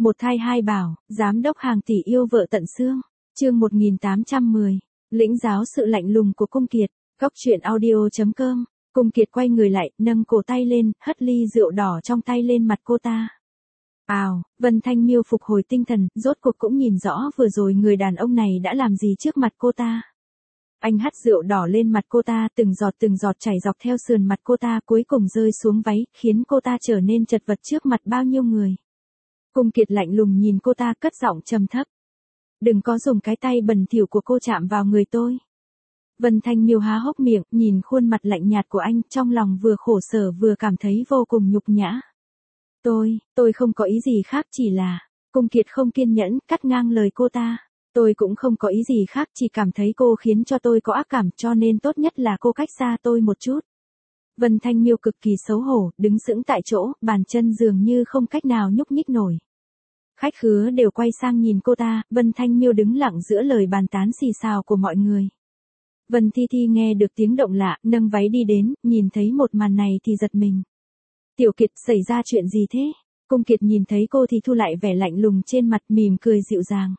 Một thai hai bảo, giám đốc hàng tỷ yêu vợ tận xương. Chương 1810. Lĩnh giáo sự lạnh lùng của Cung Kiệt. Góc truyện audio.com. Cung Kiệt quay người lại, nâng cổ tay lên, hất ly rượu đỏ trong tay lên mặt cô ta. Vân Thanh Miêu phục hồi tinh thần, rốt cuộc cũng nhìn rõ vừa rồi người đàn ông này đã làm gì trước mặt cô ta. Anh hắt rượu đỏ lên mặt cô ta, từng giọt chảy dọc theo sườn mặt cô ta, cuối cùng rơi xuống váy, khiến cô ta trở nên chật vật trước mặt bao nhiêu người. Cung Kiệt lạnh lùng nhìn cô ta, cất giọng trầm thấp. Đừng có dùng cái tay bẩn thỉu của cô chạm vào người tôi. Vân Thanh Miêu há hốc miệng, nhìn khuôn mặt lạnh nhạt của anh, trong lòng vừa khổ sở vừa cảm thấy vô cùng nhục nhã. Tôi không có ý gì khác, chỉ là... Cung Kiệt không kiên nhẫn, cắt ngang lời cô ta. Tôi cũng không có ý gì khác, chỉ cảm thấy cô khiến cho tôi có ác cảm, cho nên tốt nhất là cô cách xa tôi một chút. Vân Thanh Miêu cực kỳ xấu hổ, đứng sững tại chỗ, bàn chân dường như không cách nào nhúc nhích nổi. Khách khứa đều quay sang nhìn cô ta, Vân Thanh Miêu đứng lặng giữa lời bàn tán xì xào của mọi người. Vân Thi Thi nghe được tiếng động lạ, nâng váy đi đến, nhìn thấy một màn này thì giật mình. Tiểu Kiệt, xảy ra chuyện gì thế? Cung Kiệt nhìn thấy cô thì thu lại vẻ lạnh lùng trên mặt, mỉm cười dịu dàng.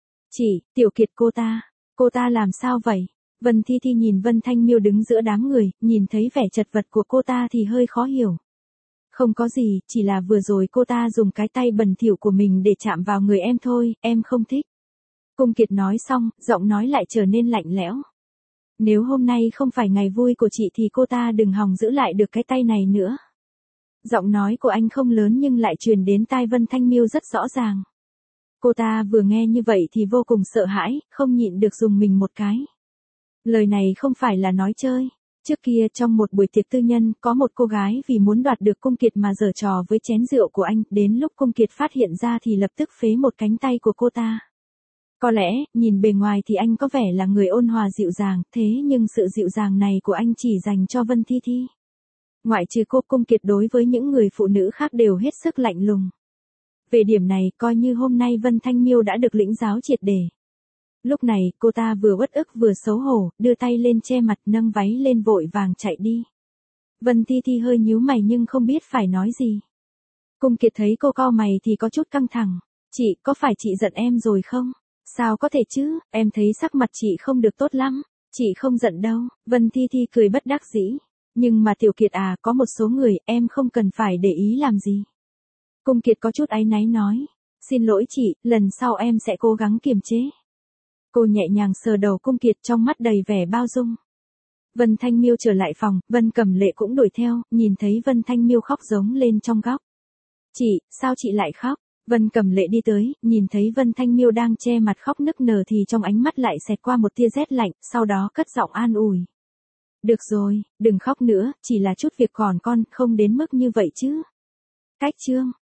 Tiểu Kiệt, cô ta làm sao vậy? Vân Thi Thi nhìn Vân Thanh Miêu đứng giữa đám người, nhìn thấy vẻ chật vật của cô ta thì hơi khó hiểu. Không có gì, chỉ là vừa rồi cô ta dùng cái tay bẩn thỉu của mình để chạm vào người em thôi, em không thích. Cung Kiệt nói xong, giọng nói lại trở nên lạnh lẽo. Nếu hôm nay không phải ngày vui của chị thì cô ta đừng hòng giữ lại được cái tay này nữa. Giọng nói của anh không lớn nhưng lại truyền đến tai Vân Thanh Miêu rất rõ ràng. Cô ta vừa nghe như vậy thì vô cùng sợ hãi, không nhịn được dùng mình một cái. Lời này không phải là nói chơi. Trước kia trong một buổi tiệc tư nhân, có một cô gái vì muốn đoạt được Cung Kiệt mà giở trò với chén rượu của anh, đến lúc Cung Kiệt phát hiện ra thì lập tức phế một cánh tay của cô ta. Có lẽ, nhìn bề ngoài thì anh có vẻ là người ôn hòa dịu dàng, thế nhưng sự dịu dàng này của anh chỉ dành cho Vân Thi Thi. Ngoại trừ cô, Cung Kiệt đối với những người phụ nữ khác đều hết sức lạnh lùng. Về điểm này, coi như hôm nay Vân Thanh Miêu đã được lĩnh giáo triệt để. Lúc này, cô ta vừa uất ức vừa xấu hổ, đưa tay lên che mặt, nâng váy lên vội vàng chạy đi. Vân Thi Thi hơi nhíu mày nhưng không biết phải nói gì. Cung Kiệt thấy cô cau mày thì có chút căng thẳng. Chị, có phải chị giận em rồi không? Sao có thể chứ, em thấy sắc mặt chị không được tốt lắm. Chị không giận đâu. Vân Thi Thi cười bất đắc dĩ. Nhưng mà Tiểu Kiệt à, có một số người em không cần phải để ý làm gì. Cung Kiệt có chút áy náy nói. Xin lỗi chị, lần sau em sẽ cố gắng kiềm chế. Cô nhẹ nhàng sờ đầu Cung Kiệt, trong mắt đầy vẻ bao dung. Vân Thanh Miêu trở lại phòng, Vân Cẩm Lệ cũng đuổi theo, nhìn thấy Vân Thanh Miêu khóc giống lên trong góc. Chị, sao chị lại khóc? Vân Cẩm Lệ đi tới, nhìn thấy Vân Thanh Miêu đang che mặt khóc nức nở thì trong ánh mắt lại xẹt qua một tia rét lạnh, sau đó cất giọng an ủi. Được rồi, đừng khóc nữa, chỉ là chút việc còn con, không đến mức như vậy chứ. Cách chương.